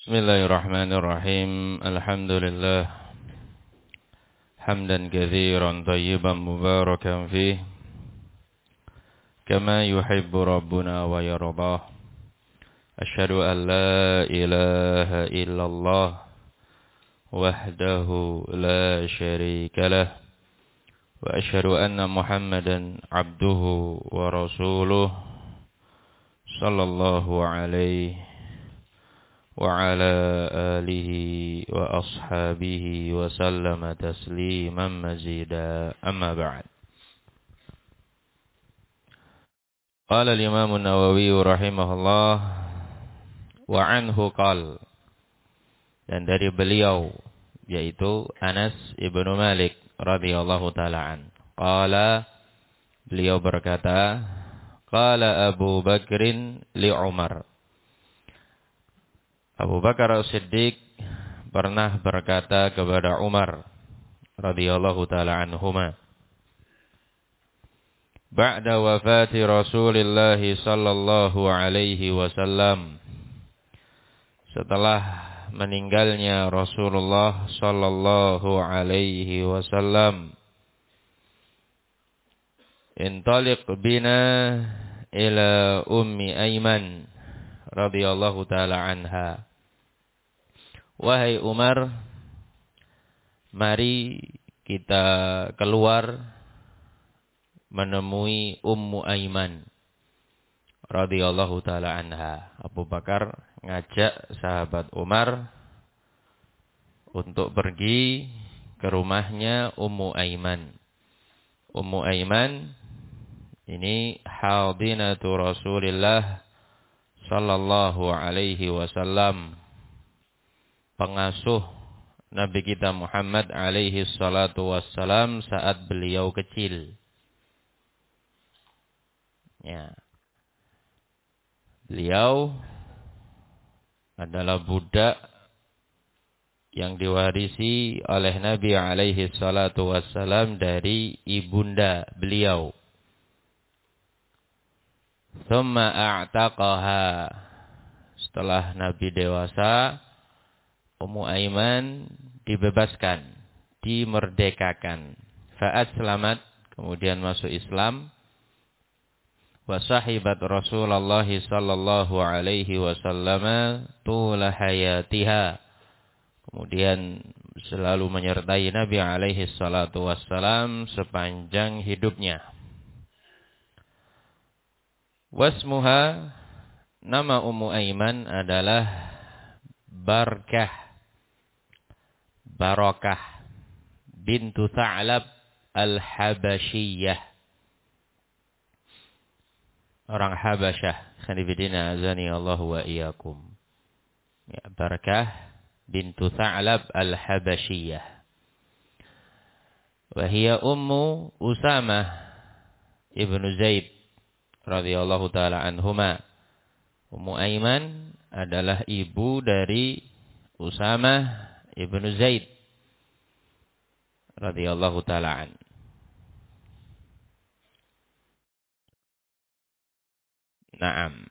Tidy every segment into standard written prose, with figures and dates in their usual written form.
Bismillahirrahmanirrahim. Alhamdulillah hamdan katsiran thayyiban mubarakan fih kama yuhibbu rabbuna wa yardah. Asyhadu an la ilaha illallah wahdahu la syarika lah wa asyhadu anna Muhammadan abduhu wa rasuluh sallallahu alaihi wa ala alihi wa ashabihi wa sallama tasliman mazida, amma ba'd. Qala al-Imam an-Nawawi rahimahullah wa anhu qala, dan dari beliau yaitu Anas ibnu Malik radhiyallahu taala an, qala, beliau berkata, qala Abu Bakrin li Umar, Abu Bakar As-Siddiq pernah berkata kepada Umar radhiyallahu taala anhuma, ba'da wafati Rasulillah sallallahu alaihi wasallam, setelah meninggalnya Rasulullah sallallahu alaihi wasallam, intaliq bina ila ummi Aiman radhiyallahu taala anha. Wahai Umar, mari kita keluar menemui Ummu Aiman radhiyallahu taala anha. Abu Bakar ngajak sahabat Umar untuk pergi ke rumahnya Ummu Aiman. Ummu Aiman ini hadinatu Rasulillah sallallahu alaihi wasallam, pengasuh Nabi kita Muhammad alaihi salatu wassalam saat beliau kecil. Ya. Beliau adalah budak yang diwarisi oleh Nabi alaihi salatu wassalam dari ibunda beliau. Thumma a'taqaha. Setelah Nabi dewasa, Ummu Aiman dibebaskan, dimerdekakan. Fa'aslamat, kemudian masuk Islam. Wa sahibat Rasulullah sallallahu alaihi wasallam tula hayatiha. Kemudian selalu menyertai Nabi alaihi salatu wassalam sepanjang hidupnya. Wasmuha, nama Ummu Aiman adalah Barakah bintu Tha'lab al-Habasyiyah, orang Habasyah. Khanifidina azani Allah wa iyyakum. Ya, Barakah bintu Tha'lab al-Habasyiyah. Wa hiya Ummu Usamah ibnu Zaid radhiyallahu taala anhuma. Ummu Aiman adalah ibu dari Usamah ibnu Zaid radhiyallahu taala an. Naam.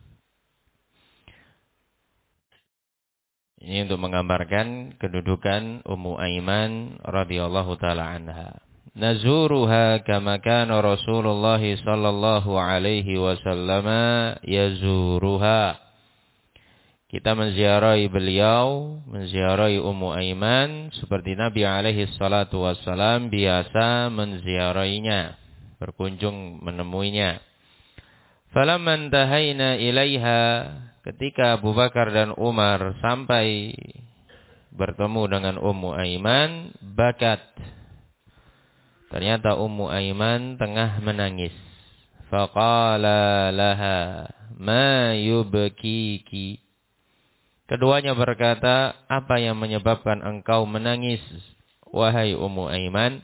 Ini untuk menggambarkan kedudukan Ummu Aiman radhiyallahu taala anha. Nazuruha kama kana Rasulullah sallallahu alaihi wasallam yazuruha. Kita menziarahi beliau, menziarahi Ummu Aiman seperti Nabi alaihi salatu wassalam biasa menziarahinya, berkunjung menemuinya. Falamma intahaina ilaiha, ketika Abu Bakar dan Umar sampai bertemu dengan Ummu Aiman, bakat. Ternyata Ummu Aiman tengah menangis. Faqala laha ma yubkiki. Keduanya berkata, apa yang menyebabkan engkau menangis, wahai Ummu Aiman?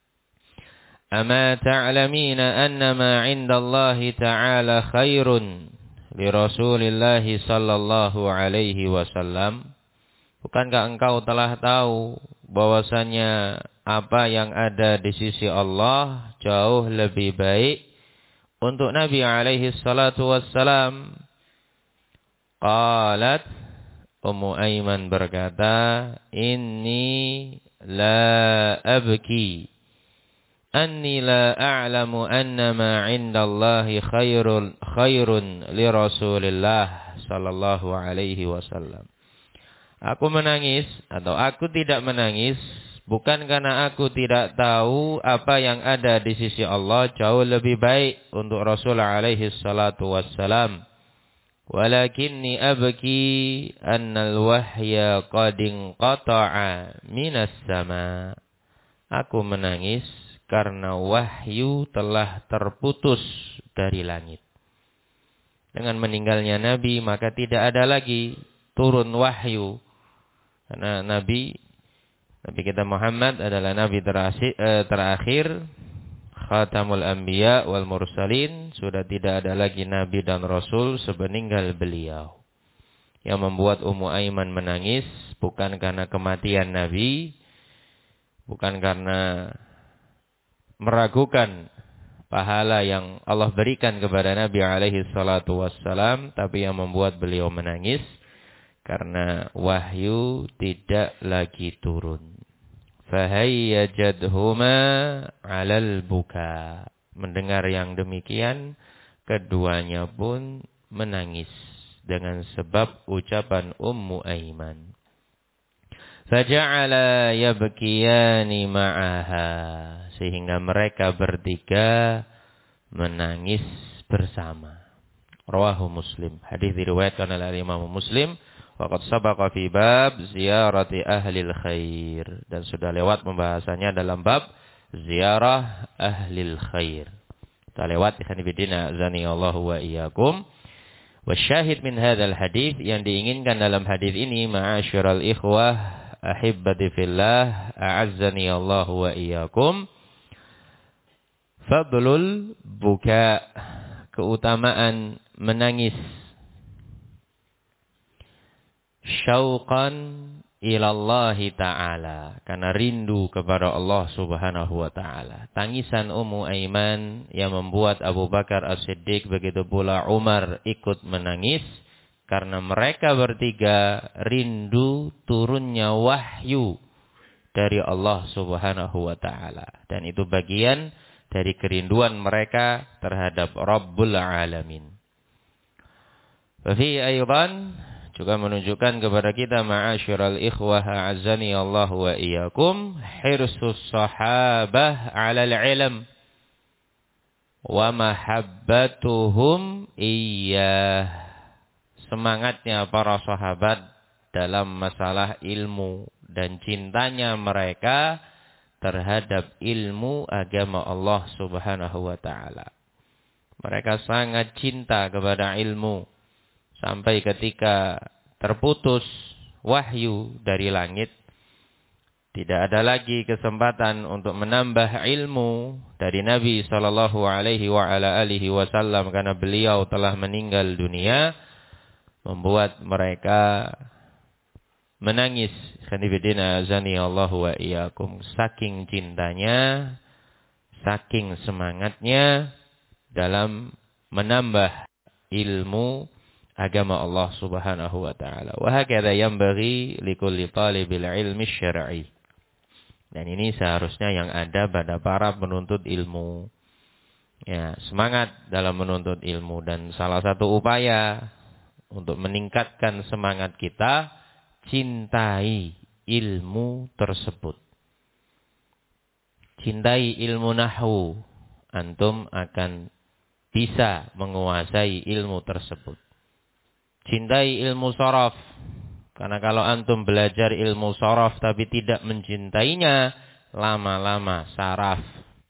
Ama ta'lamina annama 'indallahi ta'ala khairun li Rasulillah sallallahu alaihi wasallam? Bukankah engkau telah tahu bahwasannya apa yang ada di sisi Allah jauh lebih baik untuk Nabi alaihi salatu wassalam? Qalat, Ummu Aiman berkata, "Inni la abki anni la a'lamu anna ma 'indallahi khairun li Rasulillah sallallahu alaihi wasallam." Aku menangis atau aku tidak menangis bukan karena aku tidak tahu apa yang ada di sisi Allah jauh lebih baik untuk Rasul alaihi salatu wassalam. Walakinni abki annal wahya qad inqata'a minas sama. Aku menangis karena wahyu telah terputus dari langit. Dengan meninggalnya Nabi maka tidak ada lagi turun wahyu. Karena Nabi kita Muhammad adalah Nabi terakhir. Khatamul Anbiya wal Mursalin, sudah tidak ada lagi Nabi dan Rasul sepeninggal beliau. Yang membuat Ummu Aiman menangis bukan karena kematian Nabi, bukan karena meragukan pahala yang Allah berikan kepada Nabi alaihi salatu wassalam, tapi yang membuat beliau menangis karena wahyu tidak lagi turun. Fahayyajadhuma 'alal buka. Mendengar yang demikian, keduanya pun menangis dengan sebab ucapan Ummu Aiman. Faja'ala yabkiyani ma'aha, sehingga mereka bertiga menangis bersama. Rawahu Muslim. Hadis diriwayatkan oleh Imam Muslim. Waqad sabaqa fi bab ziyarati ahlil khair, dan sudah lewat pembahasannya dalam bab ziarah ahlil khair. Kita lewat ikhwan fillah azani Allah wa iyyakum. Wasyahid min hadzal hadis, yang diinginkan dalam hadis ini, ma'asyiral ikhwah ahibbati fillah a'azzani Allah wa iyyakum, fadlul buka, keutamaan menangis, syauqan ilallahi ta'ala, karena rindu kepada Allah subhanahu wa ta'ala. Tangisan Ummu Aiman yang membuat Abu Bakar As-Siddiq, begitu pula Umar ikut menangis, karena mereka bertiga rindu turunnya wahyu dari Allah subhanahu wa ta'ala. Dan itu bagian dari kerinduan mereka terhadap Rabbul Alamin. Wafi aydan, juga menunjukkan kepada kita, ma'asyiral ikhwah a'azzani Allah wa iyyakum, hirsus sahabah 'alal ilm wa mahabbatuhum iyyah. Semangatnya para sahabat dalam masalah ilmu dan cintanya mereka terhadap ilmu agama Allah Subhanahu wa taala. Mereka sangat cinta kepada ilmu. Sampai ketika terputus wahyu dari langit, tidak ada lagi kesempatan untuk menambah ilmu dari Nabi sallallahu alaihi wa ala alihi wasallam karena beliau telah meninggal dunia, membuat mereka menangis. Khanifidina azani Allah wa iyyakum, saking cintanya, saking semangatnya dalam menambah ilmu agama Allah Subhanahu wa taala. Wa hakadha yanbaghi likulli talibil ilmi syar'i. Dan ini seharusnya yang ada pada para penuntut ilmu. Ya, semangat dalam menuntut ilmu, dan salah satu upaya untuk meningkatkan semangat kita, cintai ilmu tersebut. Cintai ilmu nahwu, antum akan bisa menguasai ilmu tersebut. Cintai ilmu sharaf, karena kalau antum belajar ilmu sharaf tapi tidak mencintainya, lama-lama saraf.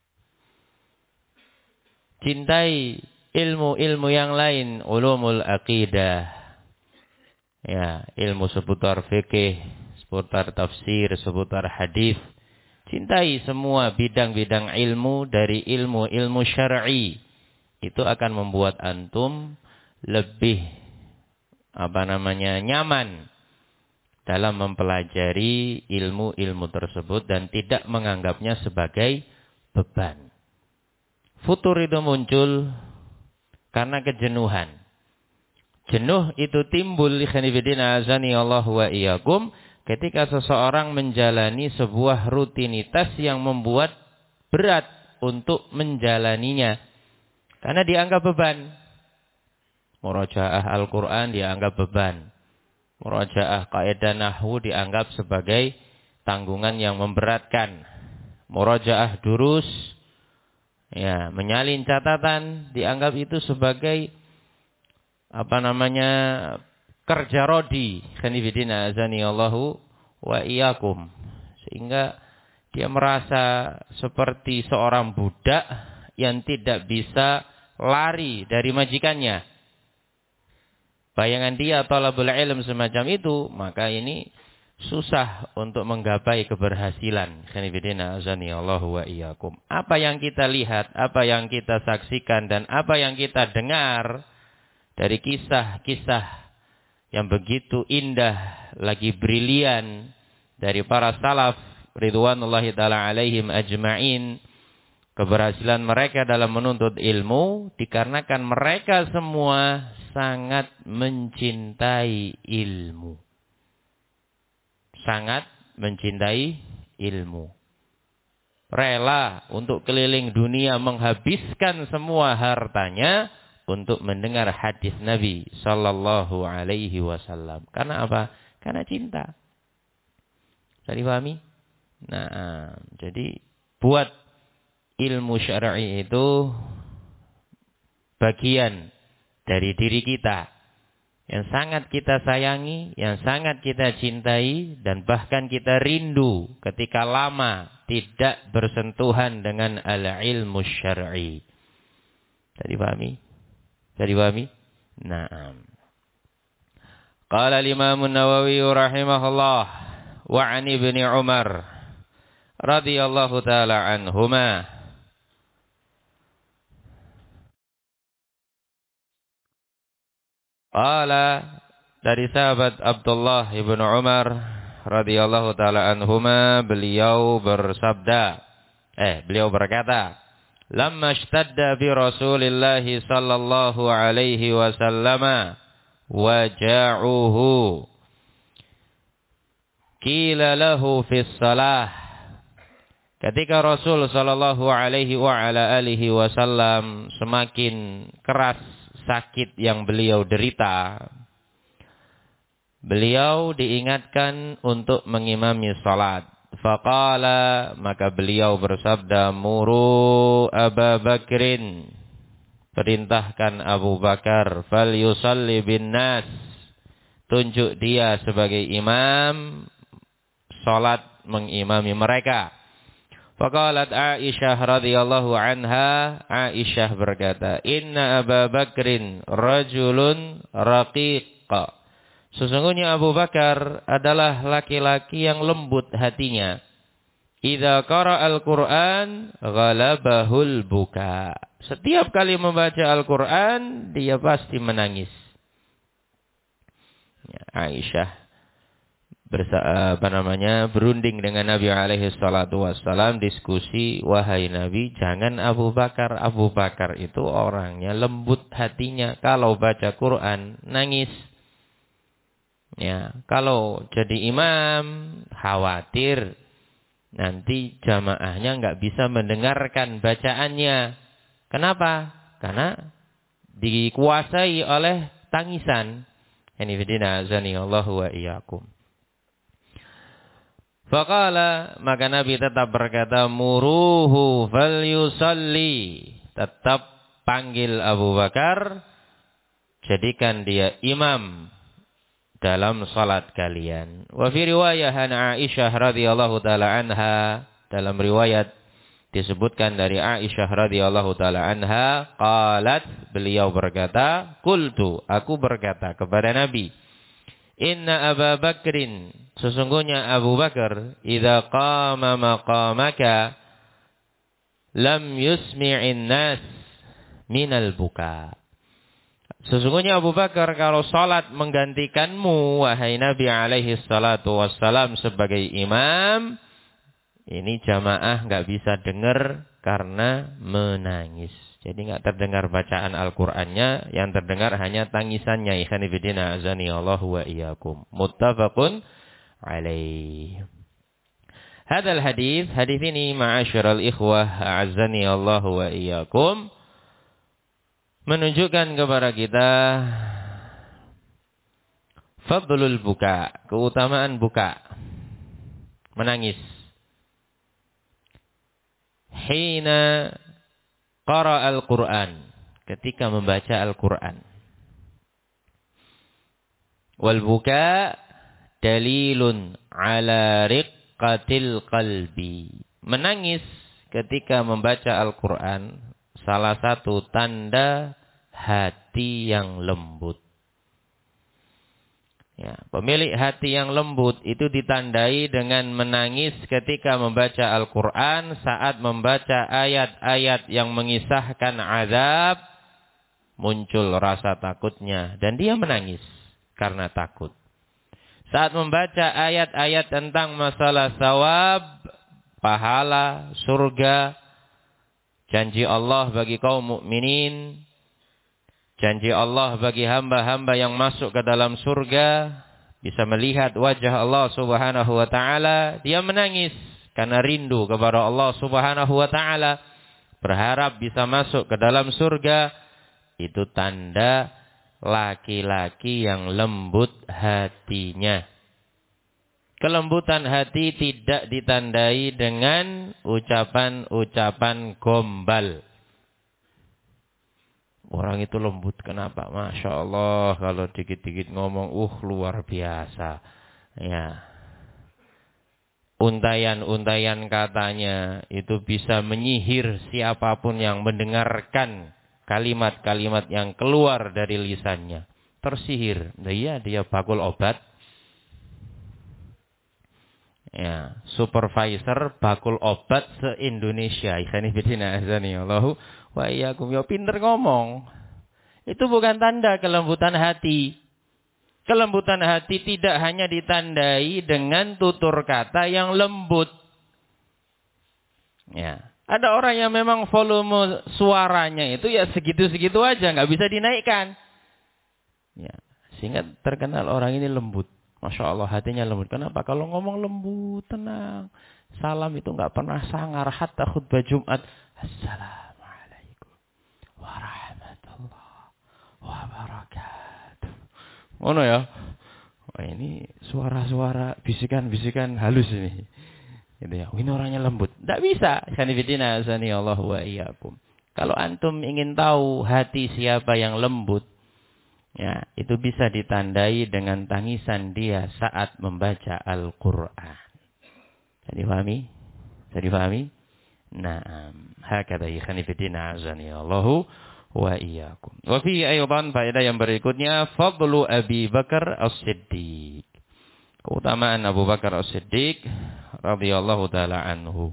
Cintai ilmu-ilmu yang lain, ulumul aqidah, ya, ilmu seputar fikih, seputar tafsir, seputar hadis. Cintai semua bidang-bidang ilmu dari ilmu-ilmu syar'i. Itu akan membuat antum lebih nyaman dalam mempelajari ilmu-ilmu tersebut dan tidak menganggapnya sebagai beban. Futur itu muncul karena kejenuhan. Jenuh itu timbul ikhwanifidina azani Allah wa iyyakum ketika seseorang menjalani sebuah rutinitas yang membuat berat untuk menjalaninya. Karena dianggap beban. Murajaah Al-Quran dianggap beban. Murajaah kaidah nahwu dianggap sebagai tanggungan yang memberatkan. Murajaah durus, ya, menyalin catatan dianggap itu sebagai kerja rodi. Khanifidina azani Allahu wa iyyakum. Sehingga dia merasa seperti seorang budak yang tidak bisa lari dari majikannya. Bayangan dia talabul ilm semacam itu, maka ini susah untuk menggapai keberhasilan. Khanifidina azani Allahu wa iyyakum. Apa yang kita lihat, apa yang kita saksikan, dan apa yang kita dengar dari kisah-kisah yang begitu indah, lagi brilian dari para salaf ridwanullahi ta'ala alaihim ajma'in, keberhasilan mereka dalam menuntut ilmu dikarenakan mereka semua sangat mencintai ilmu. Sangat mencintai ilmu. Rela untuk keliling dunia menghabiskan semua hartanya untuk mendengar hadis Nabi sallallahu alaihi wasallam. Karena apa? Karena cinta. Bisa dipahami? Nah, jadi buat ilmu syar'i itu bagian dari diri kita yang sangat kita sayangi, yang sangat kita cintai, dan bahkan kita rindu ketika lama tidak bersentuhan dengan al-ilmu syar'i. Bisa dipahami? Bisa dipahami? Naam. Qala al-Imam an-Nawawi rahimahullah wa 'an Ibnu Umar radhiyallahu ta'ala anhuma. Qala, dari sahabat Abdullah ibnu Umar radhiyallahu ta'ala anhuma, beliau berkata, lamma ishtadda bi Rasulillah sallallahu alaihi wasallam waja'uhu qila lahu fis salah. Ketika Rasul sallallahu alaihi wa ala alihi wasallam semakin keras sakit yang beliau derita, beliau diingatkan untuk mengimami salat. Faqala, maka beliau bersabda, muru Abu Bakrin, perintahkan Abu Bakar, fal yusalli bin nas, tunjuk dia sebagai imam, salat mengimami mereka. Faqalat Aisyah radhiyallahu anha, Aisyah berkata, inna Abu Bakrin rajulun raqiq. Sesungguhnya Abu Bakar adalah laki-laki yang lembut hatinya. Idza qara al-Qur'an ghalabahul buka. Setiap kali membaca Al-Qur'an dia pasti menangis. Ya, Aisyah berunding dengan Nabi alaihi salatu wassalam, diskusi, wahai Nabi, jangan Abu Bakar. Abu Bakar itu orangnya lembut hatinya, kalau baca Quran nangis. Ya, kalau jadi imam khawatir nanti jamaahnya enggak bisa mendengarkan bacaannya. Kenapa? Karena dikuasai oleh tangisan. Inna azani Allahu wa iyyakum. Faqala, maka Nabi tetap berkata, muruhu falyusalli, tetap panggil Abu Bakar, jadikan dia imam dalam salat kalian. Wa fi riwayah Aisyah radhiyallahu taala anha, dalam riwayat disebutkan dari Aisyah radhiyallahu taala anha, qalat, beliau berkata, qultu, aku berkata kepada Nabi, inna Abu Bakrin, sesungguhnya Abu Bakar, idza qama maqamaka lam yusmi'in nas minal buka. Sesungguhnya Abu Bakar kalau salat menggantikanmu, wahai Nabi alaihi salatu wassalam, sebagai imam, ini jamaah enggak bisa dengar karena menangis. Jadi enggak terdengar bacaan Al-Qur'annya, yang terdengar hanya tangisannya. Ikhwan fillah azani Allah wa iyyakum. Muttafaqun alaih. Hadal hadis ini ma'asyiral ikhwah a'azzani Allah wa iyyakum, menunjukkan kepada kita fadlul buka, keutamaan buka, menangis. Hina qara al-Qur'an, ketika membaca Al-Qur'an. Wal buka dalilun ala riqqatil qalbi. Menangis ketika membaca Al-Qur'an salah satu tanda hati yang lembut. Ya, pemilik hati yang lembut itu ditandai dengan menangis ketika membaca Al-Quran, saat membaca ayat-ayat yang mengisahkan azab, muncul rasa takutnya dan dia menangis karena takut. Saat membaca ayat-ayat tentang masalah sawab, pahala, surga, janji Allah bagi kaum mukminin, janji Allah bagi hamba-hamba yang masuk ke dalam surga, bisa melihat wajah Allah Subhanahu wa taala, dia menangis karena rindu kepada Allah Subhanahu wa taala, berharap bisa masuk ke dalam surga. Itu tanda laki-laki yang lembut hatinya. Kelembutan hati tidak ditandai dengan ucapan-ucapan gombal. Orang itu lembut kenapa? Masya Allah, kalau dikit-dikit ngomong, luar biasa. Ya, untayan-untayan katanya itu bisa menyihir siapapun yang mendengarkan kalimat-kalimat yang keluar dari lisannya. Tersihir. Nah, iya, dia bakul obat. Ya, supervisor bakul obat se-Indonesia. Ikhani bidina azani Allahu wa iyyakum. Ya pinter ngomong. Itu bukan tanda kelembutan hati. Kelembutan hati tidak hanya ditandai dengan tutur kata yang lembut. Ya, ada orang yang memang volume suaranya itu ya segitu-segitu aja, nggak bisa dinaikkan. Ya, sehingga terkenal orang ini lembut. Masya Allah, hatinya lembut. Kenapa? Kalau ngomong lembut, tenang. Salam itu nggak pernah sangar. Hatta khutbah Jumat. Assalamualaikum warahmatullahi wabarakatuh. Ngono ya. Wah, ini suara-suara bisikan-bisikan halus ini. Gitu ya. Ini orangnya lembut. Tidak bisa. Sanifidina azani Allah wa iyyakum. Kalau antum ingin tahu hati siapa yang lembut, ya, itu bisa ditandai dengan tangisan dia saat membaca Al-Qur'an. Bisa difahami? Bisa difahami? Naam. Hakadha ikhwani fillah azani Allahu wa iyyakum. Wa fi aydan faedah yang berikutnya, fadlu Abi Bakar As-Siddiq. Keutamaan Abu Bakar As-Siddiq radhiyallahu taala anhu.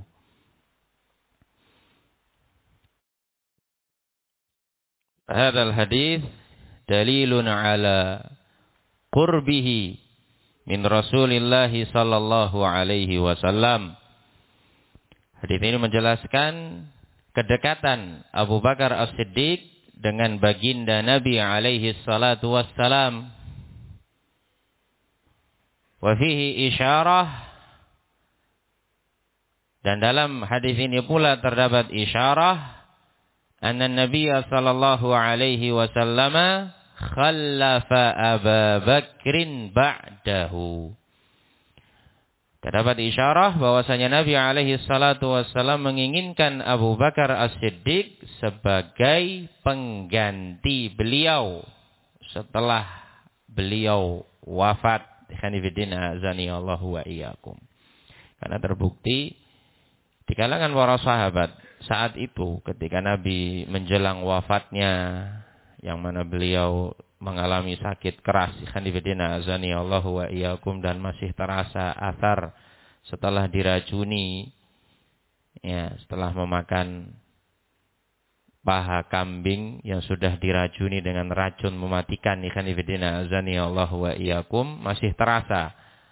Hadzal hadis dalilun ala qurbihi min Rasulillah sallallahu alaihi wasallam. Hadis ini menjelaskan kedekatan Abu Bakar As-Siddiq dengan baginda Nabi alaihi salatu wassalam. Wa fihi isyarah, dan dalam hadis ini pula terdapat isyarah anna Nabi sallallahu alaihi wasallam khallafa Abu Bakrin ba'dahu. Terdapat isyarah bahwasanya Nabi alaihi salatu wasallam menginginkan Abu Bakar As-Siddiq sebagai pengganti beliau setelah beliau wafat. Khanifidina azani Allahu wa iyyakum. Karena terbukti di kalangan para sahabat saat itu ketika Nabi menjelang wafatnya, yang mana beliau mengalami sakit keras, khanifidina azani Allahu wa iyyakum, dan masih terasa athar setelah diracuni, ya, setelah memakan paha kambing yang sudah diracuni dengan racun mematikan, khanifidina azani Allahu wa iyyakum, masih terasa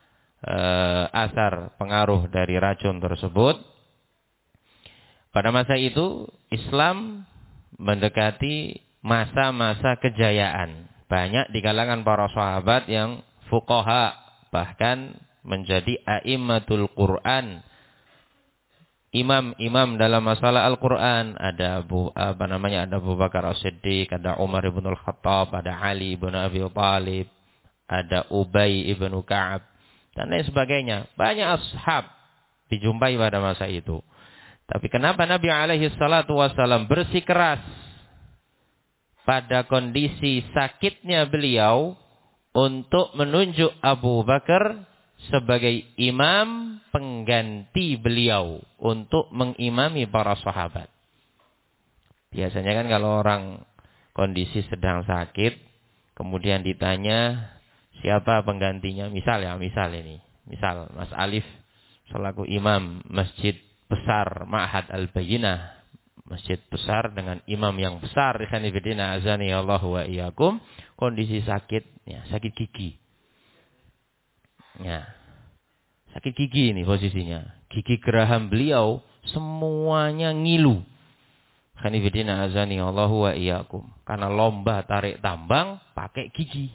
asar pengaruh dari racun tersebut. Pada masa itu Islam mendekati masa-masa kejayaan. Banyak di kalangan para sahabat yang fuqaha, bahkan menjadi a'immatul Quran, imam-imam dalam masalah Al-Quran. Ada Abu Bakar As-Siddiq, ada Umar ibn Al-Khattab, ada Ali ibn Abi Thalib, ada Ubay ibn Ka'ab, dan lain sebagainya. Banyak ashab dijumpai pada masa itu. Tapi kenapa Nabi alaihi salatu wassalam bersikeras pada kondisi sakitnya beliau untuk menunjuk Abu Bakar sebagai imam pengganti beliau untuk mengimami para sahabat? Biasanya kan kalau orang kondisi sedang sakit, kemudian ditanya siapa penggantinya, misal Mas Alif selaku imam masjid besar Ma'had Al-Bayyinah, masjid besar dengan imam yang besar, ikhwanifidina azani Allah wa iyyakum, kondisi sakit, ya, sakit gigi. Ya. Sakit gigi ini posisinya. Gigi geraham beliau semuanya ngilu. Ikhwanifidina azani Allah wa iyyakum. Karena lomba tarik tambang pakai gigi.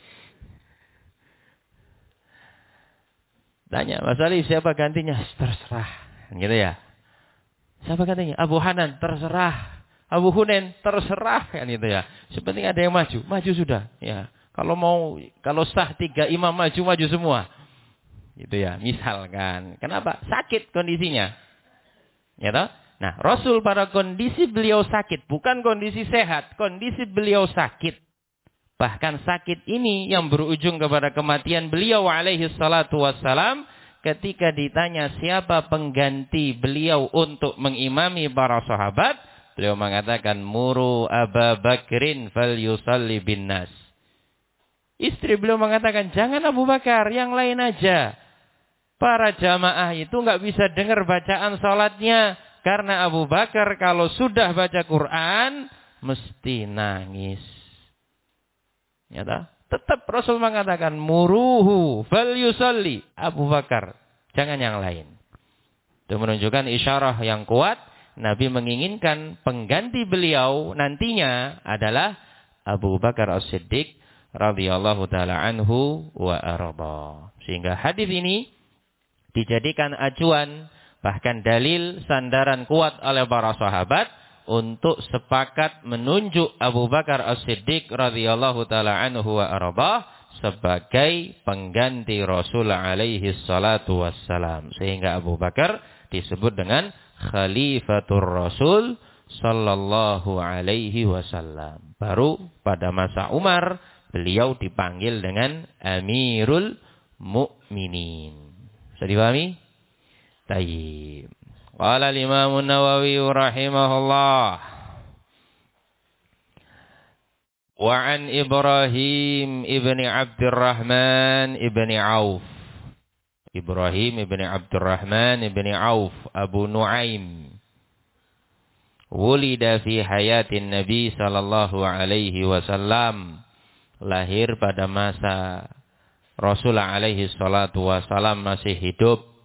Tanya, Mas Ali siapa gantinya? Terserah. Gitu ya. Siapa gantinya? Abu Hanan, terserah. Abu Hunain, terserah, kan gitu ya. Sepenting ada yang maju, maju sudah. Ya. Kalau sah 3 imam maju semua. Gitu ya, misalkan. Kenapa? Sakit kondisinya. Ya toh? Nah, Rasul pada kondisi beliau sakit, bukan kondisi sehat, kondisi beliau sakit. Bahkan sakit ini yang berujung kepada kematian beliau alaihi salatu wassalam. Ketika ditanya siapa pengganti beliau untuk mengimami para sahabat, beliau mengatakan, muru Aba Bakrin fal yusalli bin nas. Istri beliau mengatakan, jangan Abu Bakar, yang lain aja. Para jamaah itu nggak bisa dengar bacaan salatnya, karena Abu Bakar kalau sudah baca Quran mesti nangis. Ya tak? Tetap Rasul mengatakan, muruhu fal yusalli, Abu Bakar, jangan yang lain. Itu menunjukkan isyarah yang kuat. Nabi menginginkan pengganti beliau nantinya adalah Abu Bakar As-Siddiq radhiyallahu taala anhu wa arda. Sehingga hadis ini dijadikan acuan, bahkan dalil sandaran kuat oleh para sahabat untuk sepakat menunjuk Abu Bakar As-Siddiq radhiyallahu taala anhu wa arda sebagai pengganti Rasul alaihi salatu wassalam. Sehingga Abu Bakar disebut dengan Khalifatur Rasul sallallahu alaihi wasallam. Baru pada masa Umar beliau dipanggil dengan Amirul Mukminin. Bisa dipahami? Tayyib. Qala al-Imam an-Nawawi rahimahullah, wa an Ibrahim ibni Abdurrahman ibni Auf. Ibrahim ibni Abdurrahman ibni Auf Abu Nuaim, wulida fi hayatin Nabi sallallahu alaihi wasallam, lahir pada masa Rasul alaihi salatu wasallam masih hidup.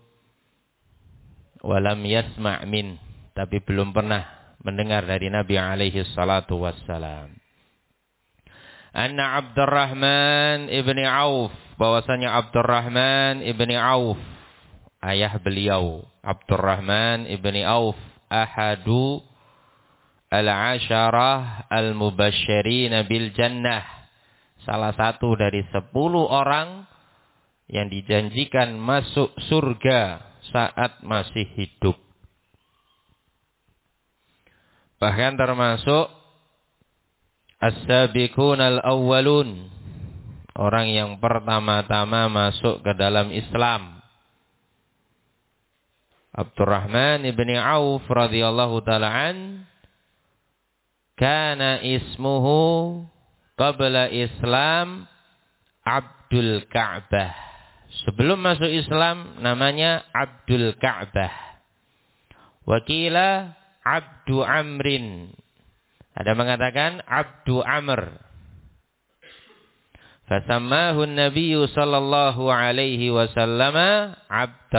Walam yasma' min, tapi belum pernah mendengar dari Nabi alaihi salatu wassalam. Anna Abdurrahman ibni Auf, bahwasanya Abdurrahman ibni Auf, ayah beliau Abdurrahman ibni Auf, ahadu al-asharah al-mubasysyirin bil jannah, salah satu dari 10 orang yang dijanjikan masuk surga saat masih hidup. Bahkan termasuk as-sabiqun al-awwalun, orang yang pertama-tama masuk ke dalam Islam. Abdurrahman ibni Auf radhiyallahu ta'ala an, kana ismuhu qabla Islam Abdul Ka'bah. Sebelum masuk Islam namanya Abdul Ka'bah. Wakila Abdu Amrin. Ada mengatakan Abdu Amr. Fasammahu an-nabiy sallallahu alaihi wasallam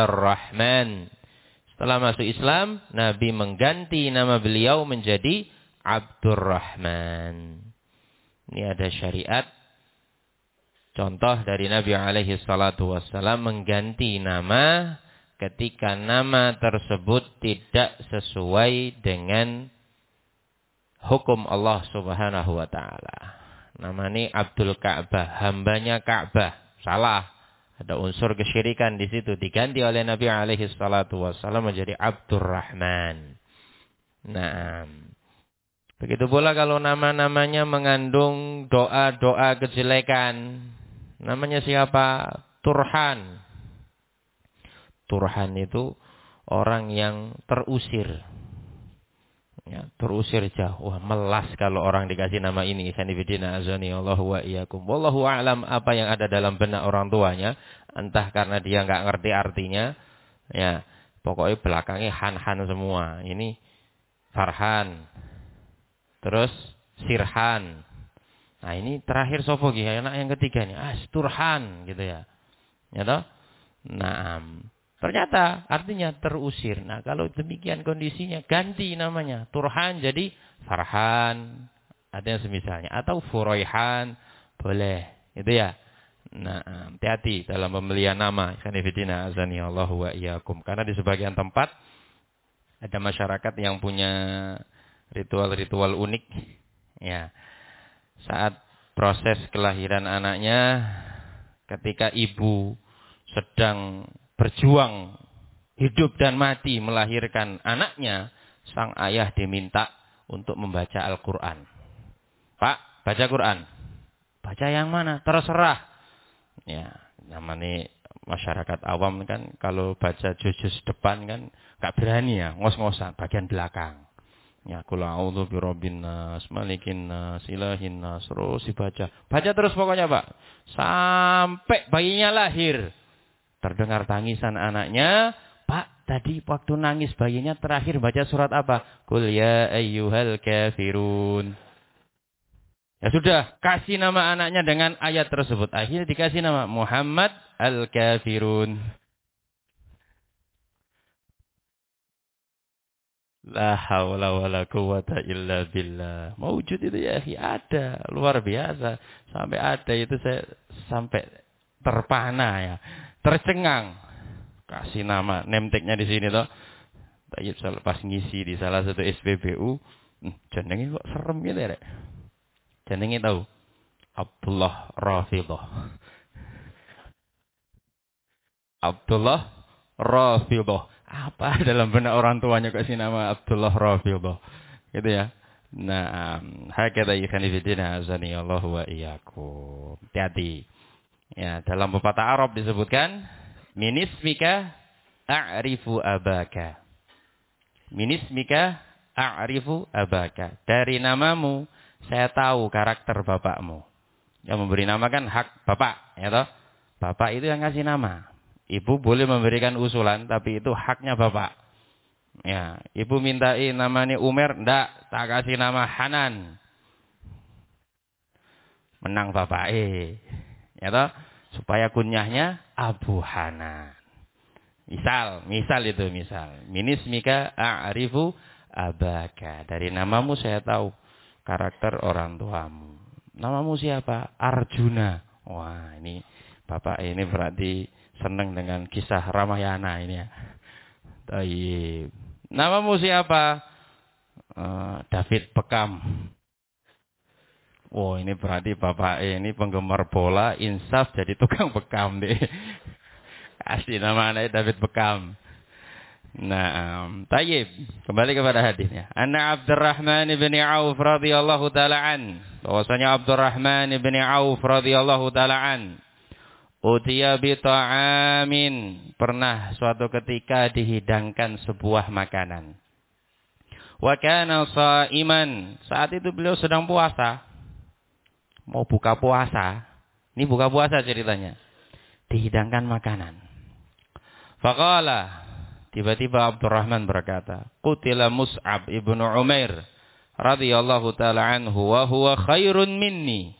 Abdurrahman. Setelah masuk Islam, Nabi mengganti nama beliau menjadi Abdurrahman. Ini ada syariat contoh dari Nabi alaihi salatu wassalam mengganti nama ketika nama tersebut tidak sesuai dengan hukum Allah Subhanahu wa taala. Nama ini Abdul Ka'bah, hambanya Ka'bah. Salah. Ada unsur kesyirikan di situ, diganti oleh Nabi alaihi salatu wassalam menjadi Abdurrahman. Nah, begitu pula kalau nama-namanya mengandung doa-doa kejelekan. Namanya siapa? Turhan. Turhan itu orang yang terusir. Ya, terusir jauh. Wah, melas kalau orang dikasih nama ini. Sanibidina azani Allah wa iyyakum. Wallahu a'lam apa yang ada dalam benak orang tuanya. Entah karena dia nggak ngerti artinya. Ya, pokoknya belakangnya Han-Han semua. Ini Farhan. Terus Sirhan. Nah, ini terakhir sopo ki, anak yang ketiga nih. Turhan gitu ya. Ya toh? Nah, ternyata artinya terusir. Nah, kalau demikian kondisinya ganti namanya. Turhan jadi Farhan. Ada yang semisalnya. Atau Furoihan. Boleh. Itu ya. Nah, hati-hati dalam pemilihan nama. Sanifidina azani Allah wa iyyakum. Karena di sebagian tempat ada masyarakat yang punya ritual-ritual unik. Ya. Saat proses kelahiran anaknya, ketika ibu sedang berjuang hidup dan mati melahirkan anaknya, sang ayah diminta untuk membaca Al-Quran. Pak, baca Quran. Baca yang mana? Terserah. Ya, namanya masyarakat awam kan kalau baca juz depan kan gak berani ya, ngos-ngosan bagian belakang. Ya, qul a'udzu birabbin nas, malikin nas, ilahin nas, terus dibaca. Baca terus pokoknya, Pak. Sampai bayinya lahir. Terdengar tangisan anaknya. Pak, tadi waktu nangis bayinya terakhir baca surat apa? Qul ya ayyuhal kafirun. Ya sudah, kasih nama anaknya dengan ayat tersebut. Akhirnya dikasih nama Muhammad al-Kafirun. La haula wala quwata illa billah. Mawujud itu ya, ada. Luar biasa. Sampai ada itu saya sampai terpana ya. Tercengang. Kasih nama, name tag-nya di sini toh. Tayyib pas ngisi di salah satu SPBU. Jenenge kok serem gitu ya, Rek. Jenenge tahu? Abdullah Rafidhah. Abdullah Rafidhah. Apa dalam benak orang tuanya kasih nama Abdullah Rafidhah? Gitu ya. Nah, hakata ikhani fillah azani Allah wa iyyakum. Hati-hati. Ya, dalam pepatah Arab disebutkan minismika a'rifu abaka. Minismika a'rifu abaka. Dari namamu saya tahu karakter bapakmu. Yang memberi nama kan hak bapak, ya toh? Bapak itu yang ngasih nama. Ibu boleh memberikan usulan, tapi itu haknya bapak. Ya, ibu mintai namanya Umar, ndak, tak kasih nama Hanan. Menang bapak ya toh? Supaya kunyahnya Abu Hanan. Misal itu. Minismika a'rifu abaka. Dari namamu saya tahu karakter orang tuamu. Namamu siapa? Arjuna. Wah, ini bapak ini berarti senang dengan kisah Ramayana ini ya. Tayyib. Namamu siapa? David Beckham. Oh, ini berarti bapak ini penggemar bola, insaf jadi tukang bekam deh. Kasih nama anaknya David Beckham. Nah, tayyib. Kembali kepada hadisnya. Anna Abdurrahman bin Auf radhiyallahu taala an. Bahwasanya Abdurrahman bin Auf radhiyallahu taala an. Utiya bi ta'amin. Pernah suatu ketika dihidangkan sebuah makanan. Wa kana sha'iman. Saat itu beliau sedang puasa. Mau buka puasa. Ini buka puasa ceritanya. Dihidangkan makanan. Faqala. Tiba-tiba Abdurrahman berkata, Qutila Mus'ab ibnu Umair radhiyallahu ta'ala anhu wa huwa khairun minni.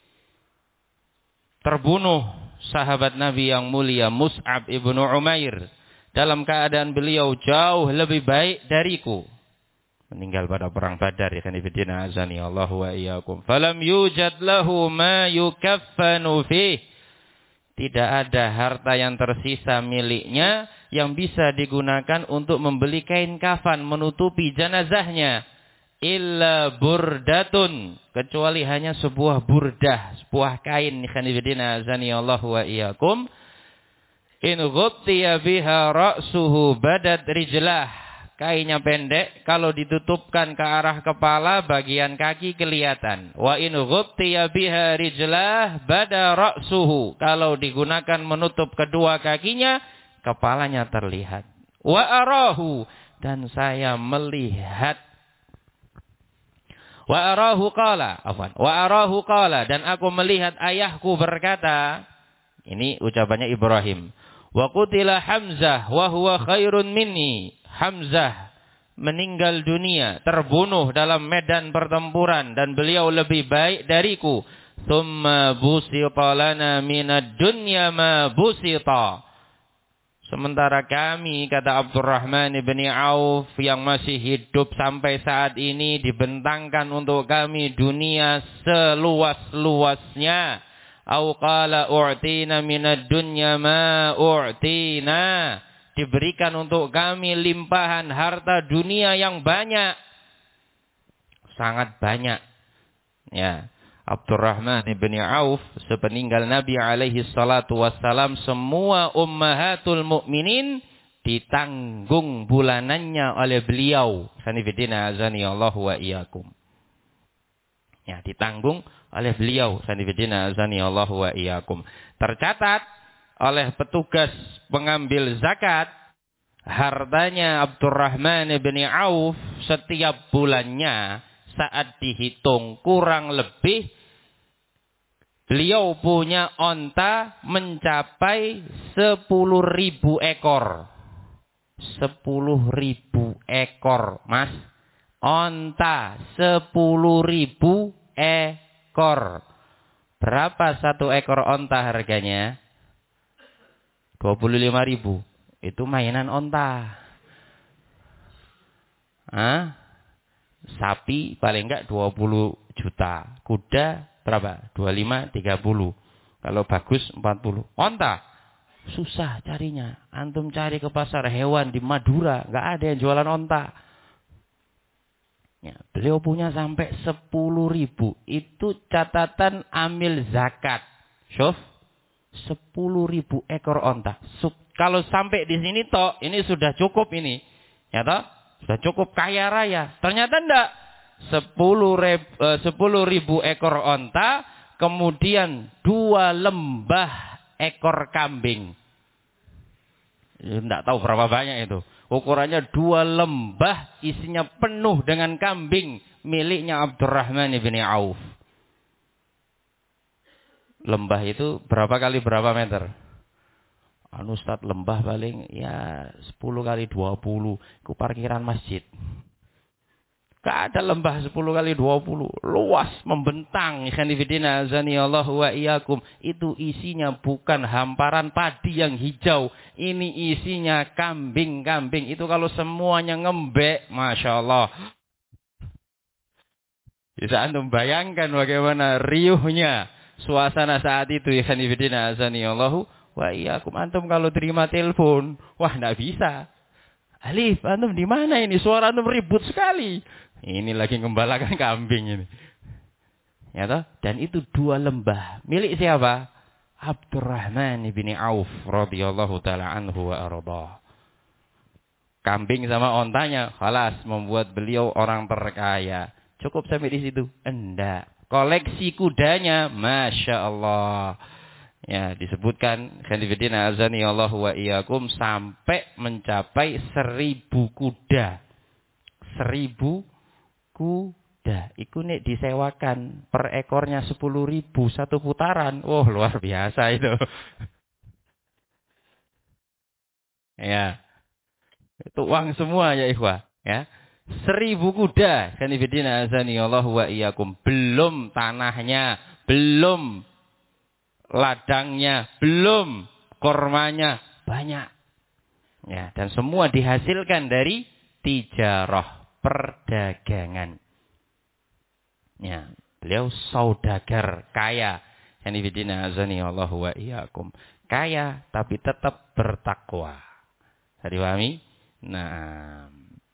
Terbunuh sahabat Nabi yang mulia Mus'ab ibnu Umair dalam keadaan beliau jauh lebih baik dariku. meninggal pada perang Badar, ikhwan fillah azani Allah wa iyyakum. Falam yujad lahu ma yukaffanu fih. Tidak ada harta yang tersisa miliknya yang bisa digunakan untuk membeli kain kafan menutupi jenazahnya. Illa burdatun, kecuali hanya sebuah burdah, sebuah kain, ikhwan fillah azani Allah wa iyyakum. In ghuttiya biha ra'suhu badat rijlah. Kainnya pendek, kalau ditutupkan ke arah kepala, bagian kaki kelihatan. Wa in ghuttiya biha rijlah bada ra'suhu. Kalau digunakan menutup kedua kakinya, kepalanya terlihat. Wa arahu, dan saya melihat. Wa arahu qala, dan aku melihat ayahku berkata, ini ucapannya Ibrahim. Wa qutila Hamzah wa huwa khairun minni. Hamzah meninggal dunia, terbunuh dalam medan pertempuran, dan beliau lebih baik dariku. Tsumma busita lana minad dunya ma busita. Sementara kami, kata Abdurrahman bin Auf, yang masih hidup sampai saat ini, dibentangkan untuk kami dunia seluas-luasnya. Au qala u'tina minad dunya ma u'tina. Diberikan untuk kami limpahan harta dunia yang banyak. Sangat banyak. Ya. Abdurrahman bin Auf, sepeninggal Nabi alaihi salatu wassalam, semua ummahatul mukminin ditanggung bulanannya oleh beliau. Sanifidina azani Allah wa iyyakum. Ya, ditanggung oleh beliau. Sanifidina azani Allah wa iyyakum. Tercatat oleh petugas pengambil zakat, hartanya Abdurrahman bin Auf setiap bulannya saat dihitung kurang lebih beliau punya onta mencapai 10.000 ekor. 10.000 ekor, Mas. Onta 10.000 ekor. Berapa satu ekor onta harganya? 25.000. Itu mainan onta. Sapi paling enggak 20 juta. Kuda berapa? 25, 30. Kalau bagus 40. Onta susah carinya. Antum cari ke pasar hewan di Madura, enggak ada yang jualan onta. Ya, beliau punya sampai 10.000. Itu catatan amil zakat. Syuf, 10.000 ekor onta. Kalau sampai di sini toh, ini sudah cukup ini. Ya toh? Sudah cukup kaya raya. Ternyata enggak. 10.000 ekor onta, kemudian 2 lembah ekor kambing. Enggak tahu berapa banyak itu. Ukurannya 2 lembah, isinya penuh dengan kambing miliknya Abdurrahman bin Auf. Lembah itu berapa kali berapa meter? Ustaz, lembah paling ya 10 kali 20. Itu parkiran masjid. Gak ada lembah 10 kali 20. Luas, membentang. Ikhwanifidina azani Allah wa iyyakum. Itu isinya bukan hamparan padi yang hijau. Ini isinya kambing-kambing. Itu kalau semuanya ngembek, Masya Allah. Bisa antum bayangkan bagaimana riuhnya suasana saat itu. Ikhwanifidina azani Allah wa iyyakum. Antum kalau terima telepon, wah enggak bisa. Alif, antum di mana ini? Suara antum ribut sekali. Ini lagi ngembalakan kambing ini. Ya toh? Dan itu 2 lembah. Milik siapa? Abdurrahman bin Auf radhiyallahu taala anhu wa arda. Kambing sama ontanya khalas membuat beliau orang terkaya. Cukup sampai di situ? Enggak. Koleksi kudanya, Masya Allah. Ya, disebutkan khanifidina azani Allah wa iyyakum sampai mencapai 1.000 kuda. 1.000 kuda. Iku nek disewakan per ekornya 10.000 satu putaran. Wah, luar biasa itu. Ya. Itu uang semua ya ikhwah, ya. 1.000 kuda. Khanifidina azani Allah wa iyyakum. Belum tanahnya, belum ladangnya, belum kormanya, banyak. Ya, dan semua dihasilkan dari tijarah, perdagangan. Ya, beliau saudagar, kaya. Yani bidina azani Allah wa iyyakum. Kaya tapi tetap bertakwa. Tadi pahami? Nah,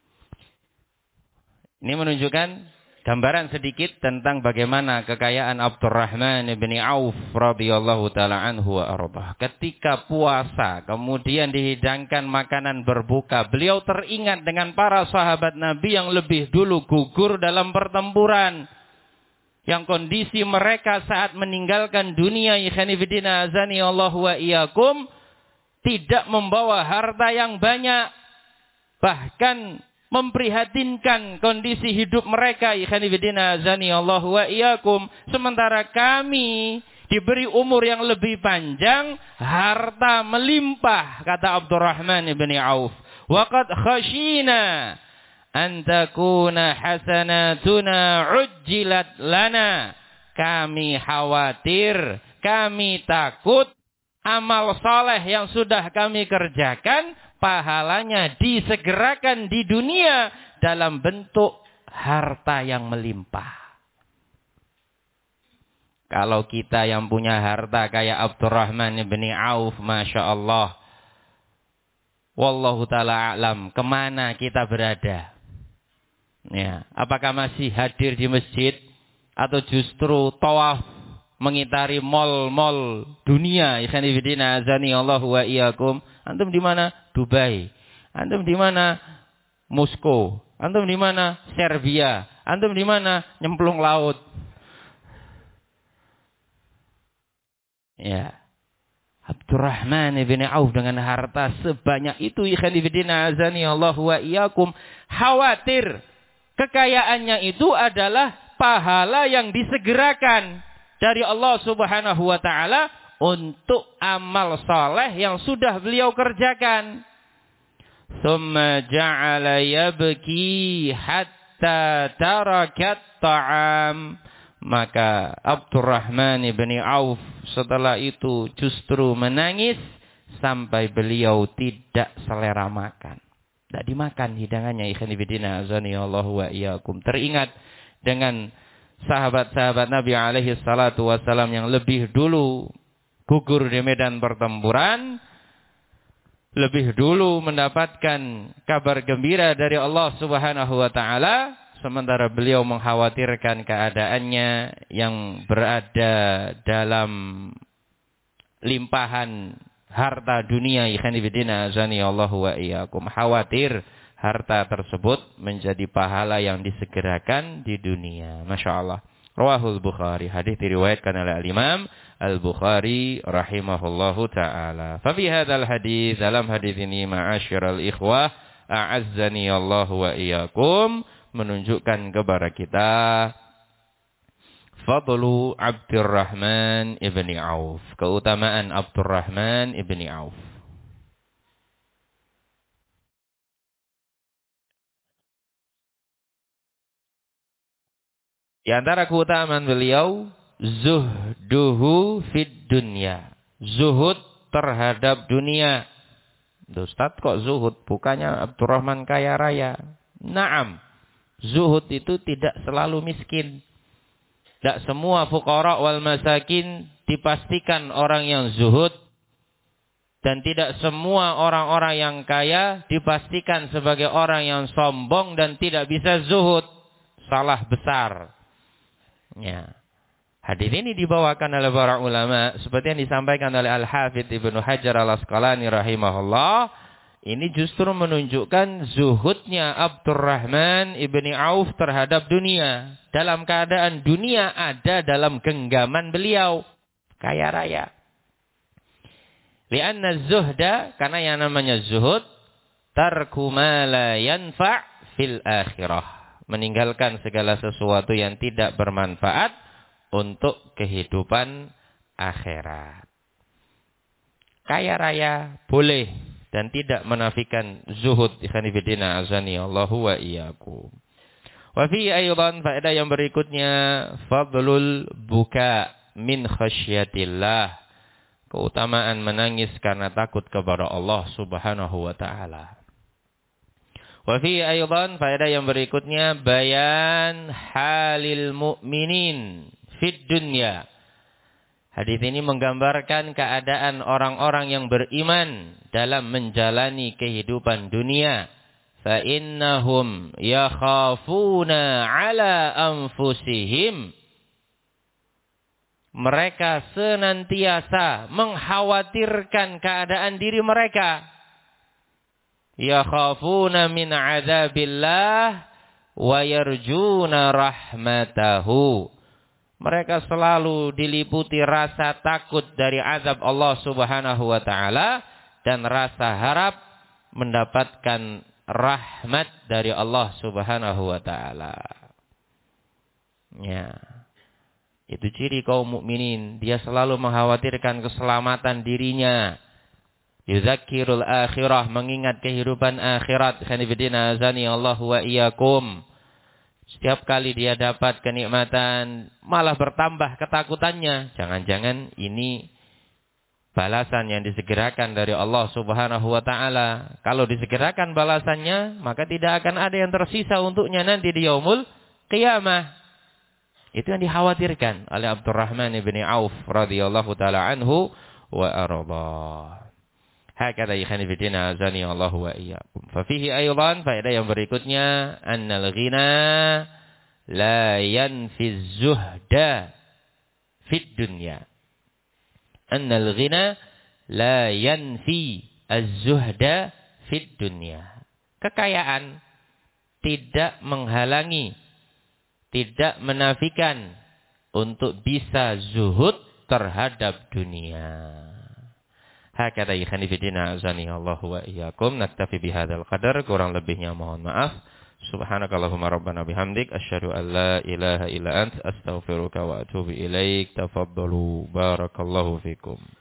ini menunjukkan gambaran sedikit tentang bagaimana kekayaan Abdurrahman bin Auf radhiyallahu taala anhu wa ardhah. Ketika puasa, kemudian dihidangkan makanan berbuka, beliau teringat dengan para sahabat Nabi yang lebih dulu gugur dalam pertempuran. Yang kondisi mereka saat meninggalkan dunia, ikhwani fillah azani Allah wa iyyakum, tidak membawa harta yang banyak. Bahkan memprihatinkan kondisi hidup mereka, ikhwani fillah azani Allah wa iyyakum. Sementara kami diberi umur yang lebih panjang, harta melimpah, kata Abdurrahman bin Auf. Wa qad khashina an takuna hasanatuna ujjilat lana. Kami khawatir, kami takut amal saleh yang sudah kami kerjakan pahalanya disegerakan di dunia dalam bentuk harta yang melimpah. Kalau kita yang punya harta kayak Abdurrahman bin Auf, Masya Allah, wallahu ta'ala a'lam, kemana kita berada? Ya, apakah masih hadir di masjid atau justru tawaf mengitari mal-mal dunia? Ikhwani fillah azani Allah wa iyyakum. Antum di mana? Dubai. Antum di mana? Moskow. Antum di mana? Serbia. Antum di mana? Nyemplung laut. Ya. Abdurrahman bin Auf dengan harta sebanyak itu, ikhwani fillah azani Allah wa iyyakum, khawatir kekayaannya itu adalah pahala yang disegerakan dari Allah Subhanahu wa taala untuk amal saleh yang sudah beliau kerjakan. Tsumma ja'ala yabki hatta tarakat ta'am. Maka Abdurrahman bin Auf setelah itu justru menangis sampai beliau tidak selera makan. Tidak dimakan hidangannya, ikhwan fillah azani Allah wa iyyakum. Teringat dengan sahabat-sahabat Nabi alaihi salatu wasallam yang lebih dulu gugur di medan pertempuran, lebih dulu mendapatkan kabar gembira dari Allah Subhanahu wa taala, sementara beliau mengkhawatirkan keadaannya yang berada dalam limpahan harta dunia, ikhwan fillah azani Allah wa iyyakum. Khawatir harta tersebut menjadi pahala yang disegerakan di dunia. Masya Allah. Rawahul Bukhari. Hadis diriwayatkan oleh Imam Al-Bukhari rahimahullahu ta'ala. Fa fi hadzal hadis, dalam hadis ini ma'asyiral ikhwah a'azzani Allah wa iyyakum, menunjukkan kepada kita fadlu Abdurrahman ibni Auf, keutamaan Abdurrahman ibni Auf. Di antara keutamaan beliau, zuhduhu fid dunya, zuhud terhadap dunia. Ustaz kok zuhud? Bukannya Abdurrahman kaya raya? Naam, zuhud itu tidak selalu miskin. Tidak semua fuqara wal masakin dipastikan orang yang zuhud. Dan tidak semua orang-orang yang kaya dipastikan sebagai orang yang sombong dan tidak bisa zuhud. Salah besar. Ya. Hadis ini dibawakan oleh para ulama seperti yang disampaikan oleh Al-Hafidz Ibnu Hajar Al-Asqalani rahimahullah. Ini justru menunjukkan zuhudnya Abdurrahman ibni Auf terhadap dunia. Dalam keadaan dunia ada dalam genggaman beliau. Kaya raya. Lianna zuhda, karena yang namanya zuhud, tarku ma la yanfa' fil akhirah. Meninggalkan segala sesuatu yang tidak bermanfaat untuk kehidupan akhirat. Kaya raya boleh dan tidak menafikan zuhud, ikhwan fillah azani Allahu wa iyyakum. Wa fi aidan, faedah yang berikutnya, fadlul buka min khasyatillah, keutamaan menangis karena takut kepada Allah Subhanahu wa taala. Wa fi aydan faedah yang berikutnya bayan halil mu'minin fid dunya. Hadis ini menggambarkan keadaan orang-orang yang beriman dalam menjalani kehidupan dunia. Fa innahum yakhafuna ala anfusihim. Mereka senantiasa mengkhawatirkan keadaan diri mereka. Yakhafuna min adzabillah wa yarjuna rahmatahu. Mereka selalu diliputi rasa takut dari azab Allah Subhanahu wa taala dan rasa harap mendapatkan rahmat dari Allah Subhanahu wa taala. Ya. Itu ciri kaum mukminin, dia selalu mengkhawatirkan keselamatan dirinya. Yudzakirul akhirah, mengingat kehidupan akhirat. Khanifidina azani Allah wa iyyakum. Setiap kali dia dapat kenikmatan, malah bertambah ketakutannya. Jangan-jangan ini balasan yang disegerakan dari Allah Subhanahu wa taala. Kalau disegerakan balasannya, maka tidak akan ada yang tersisa untuknya nanti di yaumul qiyamah. Itu yang dikhawatirkan oleh Abdurrahman bin Auf radhiyallahu taala anhu wa arda. Hakadha ikhwanifidina azani Allah wa iyyakum. Fa fihi aydan faedah yang berikutnya annal ghina la yanfi zuhda fid dunya. Annal ghina la yanfi az-zuhda fid dunya. Kekayaan tidak menghalangi, tidak menafikan untuk bisa zuhud terhadap dunia. Hakadha ikhwani fillah azani Allah wa iyyakum. Naktafi bihadzal qadar, kurang lebihnya mohon maaf. Subhanakallahumma rabbana bihamdik asyhadu an la ilaha illa ant astaghfiruka wa atubu ilaik. Tafaddalu barakallahu fikum.